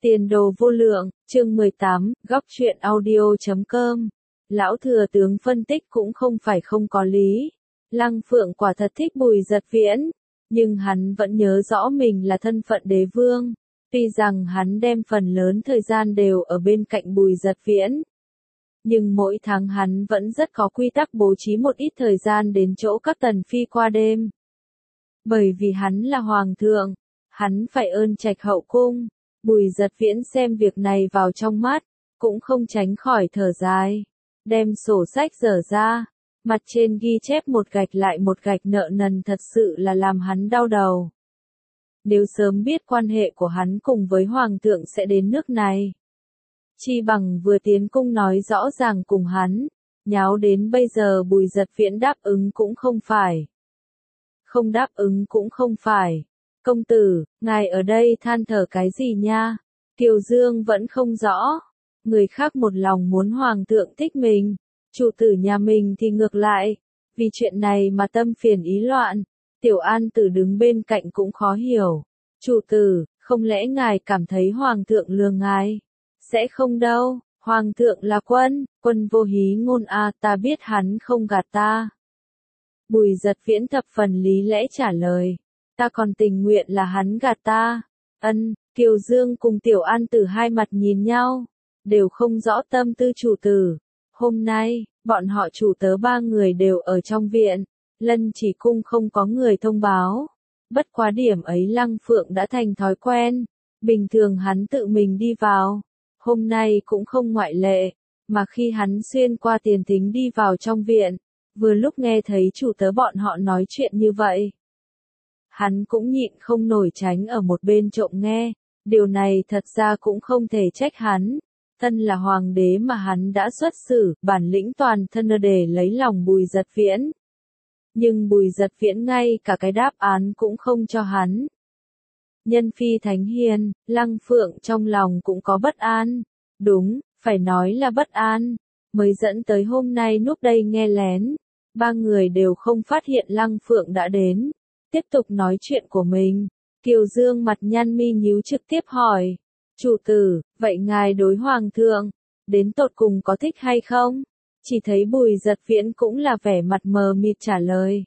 Tiền đồ vô lượng, chương 18, góc truyện audio.com. Lão thừa tướng phân tích cũng không phải không có lý. Lăng Phượng quả thật thích Bùi Dật Viễn, nhưng hắn vẫn nhớ rõ mình là thân phận đế vương. Tuy rằng hắn đem phần lớn thời gian đều ở bên cạnh Bùi Dật Viễn, nhưng mỗi tháng hắn vẫn rất có quy tắc bố trí một ít thời gian đến chỗ các tần phi qua đêm. Bởi vì hắn là hoàng thượng, hắn phải ơn trạch hậu cung. Bùi Dật Viễn xem việc này vào trong mắt, cũng không tránh khỏi thở dài. Đem sổ sách dở ra, mặt trên ghi chép một gạch lại một gạch nợ nần thật sự là làm hắn đau đầu. Nếu sớm biết quan hệ của hắn cùng với hoàng thượng sẽ đến nước này, chi bằng vừa tiến cung nói rõ ràng cùng hắn, nháo đến bây giờ Bùi Dật Viễn đáp ứng cũng không phải. Không đáp ứng cũng không phải. Công tử, ngài ở đây than thở cái gì nha? Kiều Dương vẫn không rõ. Người khác một lòng muốn hoàng thượng thích mình, chủ tử nhà mình thì ngược lại. Vì chuyện này mà tâm phiền ý loạn. Tiểu An Tử đứng bên cạnh cũng khó hiểu. Chủ tử, không lẽ ngài cảm thấy hoàng thượng lừa ngài? Sẽ không đâu, hoàng thượng là quân, quân vô hí ngôn a, ta biết hắn không gạt ta. Bùi Dật Viễn thập phần lý lẽ trả lời. Ta còn tình nguyện là hắn gạt ta. Kiều Dương cùng Tiểu An Tử hai mặt nhìn nhau, đều không rõ tâm tư chủ tử. Hôm nay, bọn họ chủ tớ ba người đều ở trong viện, Lân Chỉ cung không có người thông báo. Bất quá điểm ấy Lăng Phượng đã thành thói quen, bình thường hắn tự mình đi vào, hôm nay cũng không ngoại lệ, mà khi hắn xuyên qua tiền thính đi vào trong viện, vừa lúc nghe thấy chủ tớ bọn họ nói chuyện như vậy. Hắn cũng nhịn không nổi tránh ở một bên trộm nghe, điều này thật ra cũng không thể trách hắn. Thân là hoàng đế mà hắn đã xuất xử, bản lĩnh toàn thân để lấy lòng Bùi Dật Viễn. Nhưng Bùi Dật Viễn ngay cả cái đáp án cũng không cho hắn. Nhân phi thánh hiền, Lăng Phượng trong lòng cũng có bất an. Đúng, phải nói là bất an, mới dẫn tới hôm nay núp đây nghe lén. Ba người đều không phát hiện Lăng Phượng đã đến. Tiếp tục nói chuyện của mình, Kiều Dương mặt nhăn mi nhíu trực tiếp hỏi. Chủ tử, vậy ngài đối hoàng thượng, đến tột cùng có thích hay không? Chỉ thấy Bùi Dật Viễn cũng là vẻ mặt mờ mịt trả lời.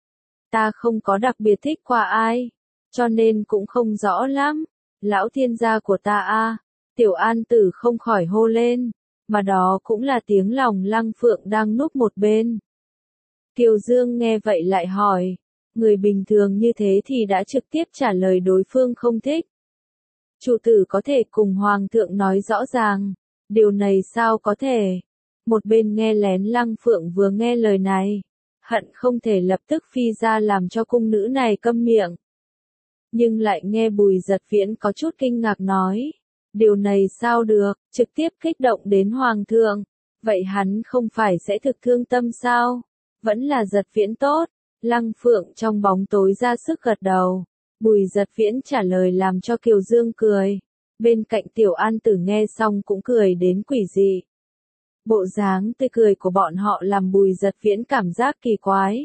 Ta không có đặc biệt thích qua ai, cho nên cũng không rõ lắm. Lão thiên gia của ta a, Tiểu An Tử không khỏi hô lên, mà đó cũng là tiếng lòng Lăng Phượng đang núp một bên. Kiều Dương nghe vậy lại hỏi. Người bình thường như thế thì đã trực tiếp trả lời đối phương không thích. Chủ tử có thể cùng hoàng thượng nói rõ ràng, điều này sao có thể? Một bên nghe lén Lăng Phượng vừa nghe lời này, hận không thể lập tức phi ra làm cho cung nữ này câm miệng. Nhưng lại nghe Bùi Dật Viễn có chút kinh ngạc nói, điều này sao được, trực tiếp kích động đến hoàng thượng, vậy hắn không phải sẽ thực thương tâm sao? Vẫn là Dật Viễn tốt. Lăng Phượng trong bóng tối ra sức gật đầu. Bùi Dật Viễn trả lời làm cho Kiều Dương cười. Bên cạnh Tiểu An Tử nghe xong cũng cười đến quỷ dị. Bộ dáng tươi cười của bọn họ làm Bùi Dật Viễn cảm giác kỳ quái.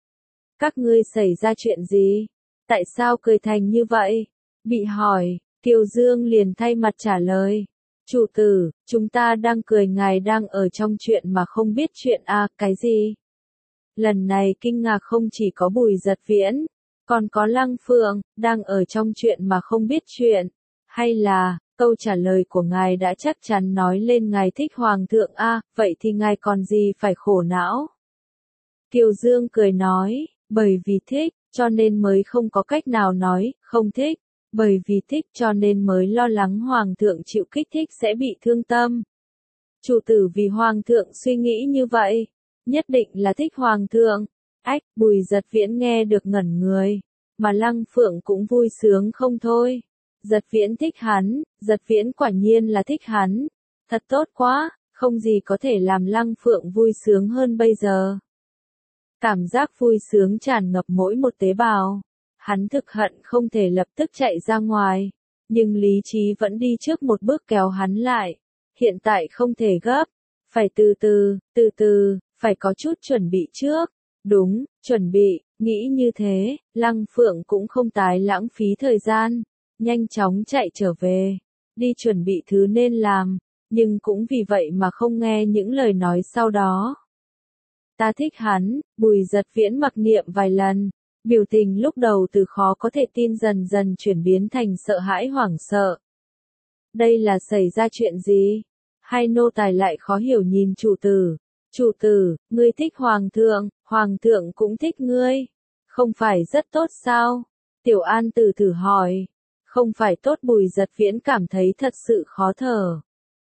Các ngươi xảy ra chuyện gì? Tại sao cười thành như vậy? Bị hỏi, Kiều Dương liền thay mặt trả lời. Chủ tử, chúng ta đang cười ngài đang ở trong chuyện mà không biết chuyện à, cái gì? Lần này kinh ngạc không chỉ có Bùi Dật Viễn, còn có Lăng Phượng, đang ở trong chuyện mà không biết chuyện. Hay là, câu trả lời của ngài đã chắc chắn nói lên ngài thích hoàng thượng a, vậy thì ngài còn gì phải khổ não? Kiều Dương cười nói, bởi vì thích, cho nên mới không có cách nào nói, không thích. Bởi vì thích cho nên mới lo lắng hoàng thượng chịu kích thích sẽ bị thương tâm. Chủ tử vì hoàng thượng suy nghĩ như vậy. Nhất định là thích hoàng thượng. Bùi Dật Viễn nghe được ngẩn người, mà Lăng Phượng cũng vui sướng không thôi. Dật Viễn thích hắn, Dật Viễn quả nhiên là thích hắn. Thật tốt quá, không gì có thể làm Lăng Phượng vui sướng hơn bây giờ. Cảm giác vui sướng tràn ngập mỗi một tế bào. Hắn thực hận không thể lập tức chạy ra ngoài, nhưng lý trí vẫn đi trước một bước kéo hắn lại. Hiện tại không thể gấp, phải từ từ. Phải có chút chuẩn bị trước. Đúng, chuẩn bị, nghĩ như thế, Lăng Phượng cũng không tái lãng phí thời gian, nhanh chóng chạy trở về. đi chuẩn bị thứ nên làm, nhưng cũng vì vậy mà không nghe những lời nói sau đó. Ta thích hắn, Bùi Giật Viễn mặc niệm vài lần, biểu tình lúc đầu từ khó có thể tin dần dần chuyển biến thành sợ hãi hoảng sợ. Đây là xảy ra chuyện gì? Hai nô tài lại khó hiểu nhìn chủ tử. Chủ tử, ngươi thích hoàng thượng cũng thích ngươi. Không phải rất tốt sao? Tiểu An Tử thử hỏi. Không phải tốt. Bùi Giật Viễn cảm thấy thật sự khó thở.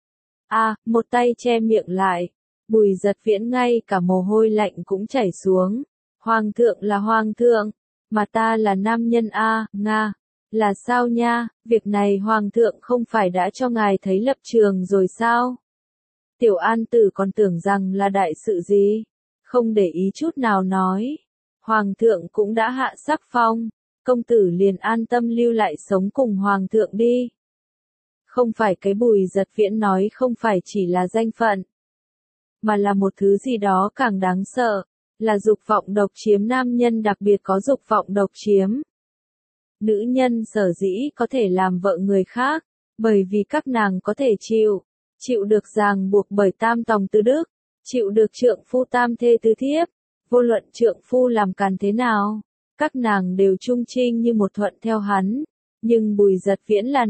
Một tay che miệng lại. Bùi Giật Viễn ngay cả mồ hôi lạnh cũng chảy xuống. Hoàng thượng là hoàng thượng, mà ta là nam nhân Nga. Là sao nha, việc này hoàng thượng không phải đã cho ngài thấy lập trường rồi sao? Tiểu An Tử còn tưởng rằng là đại sự gì, không để ý chút nào nói. Hoàng thượng cũng đã hạ sắc phong, công tử liền an tâm lưu lại sống cùng hoàng thượng đi. Không phải cái Bùi Giật Viễn nói không phải chỉ là danh phận, mà là một thứ gì đó càng đáng sợ, là dục vọng độc chiếm. Nam nhân đặc biệt có dục vọng độc chiếm. Nữ nhân sở dĩ có thể làm vợ người khác, bởi vì các nàng có thể chịu được ràng buộc bởi tam tòng tứ đức, chịu được trượng phu tam thê tứ thiếp, vô luận trượng phu làm càn thế nào, các nàng đều trung trinh như một thuận theo hắn. Nhưng Bùi Giật Viễn là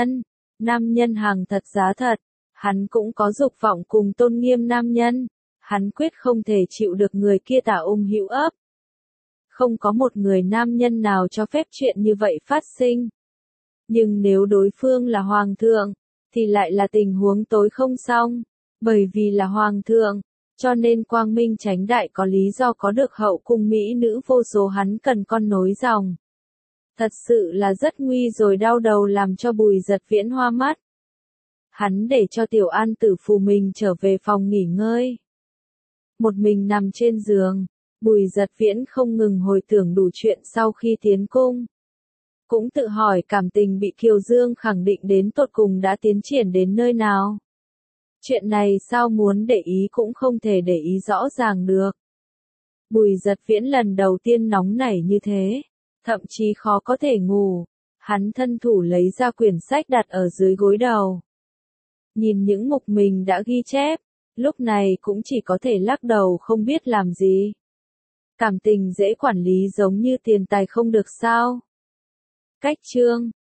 nam nhân hàng thật giá thật, hắn cũng có dục vọng cùng tôn nghiêm nam nhân, hắn quyết không thể chịu được người kia tả hữu ấp. Không có một người nam nhân nào cho phép chuyện như vậy phát sinh. Nhưng nếu đối phương là hoàng thượng, thì lại là tình huống tối không xong. Bởi vì là hoàng thượng, cho nên quang minh chánh đại có lý do có được hậu cung mỹ nữ vô số, hắn cần con nối dòng. Thật sự là rất nguy rồi, đau đầu làm cho Bùi Giật Viễn hoa mắt. Hắn để cho Tiểu An Tử phù mình trở về phòng nghỉ ngơi. Một mình nằm trên giường, Bùi Giật Viễn không ngừng hồi tưởng đủ chuyện sau khi tiến cung. Cũng tự hỏi cảm tình bị Kiều Dương khẳng định đến tột cùng đã tiến triển đến nơi nào. Chuyện này sao muốn để ý cũng không thể để ý rõ ràng được. Bùi Giật Viễn lần đầu tiên nóng nảy như thế, thậm chí khó có thể ngủ. Hắn thân thủ lấy ra quyển sách đặt ở dưới gối đầu. Nhìn những mục mình đã ghi chép, lúc này cũng chỉ có thể lắc đầu không biết làm gì. Cảm tình dễ quản lý giống như tiền tài không được sao? Cách chương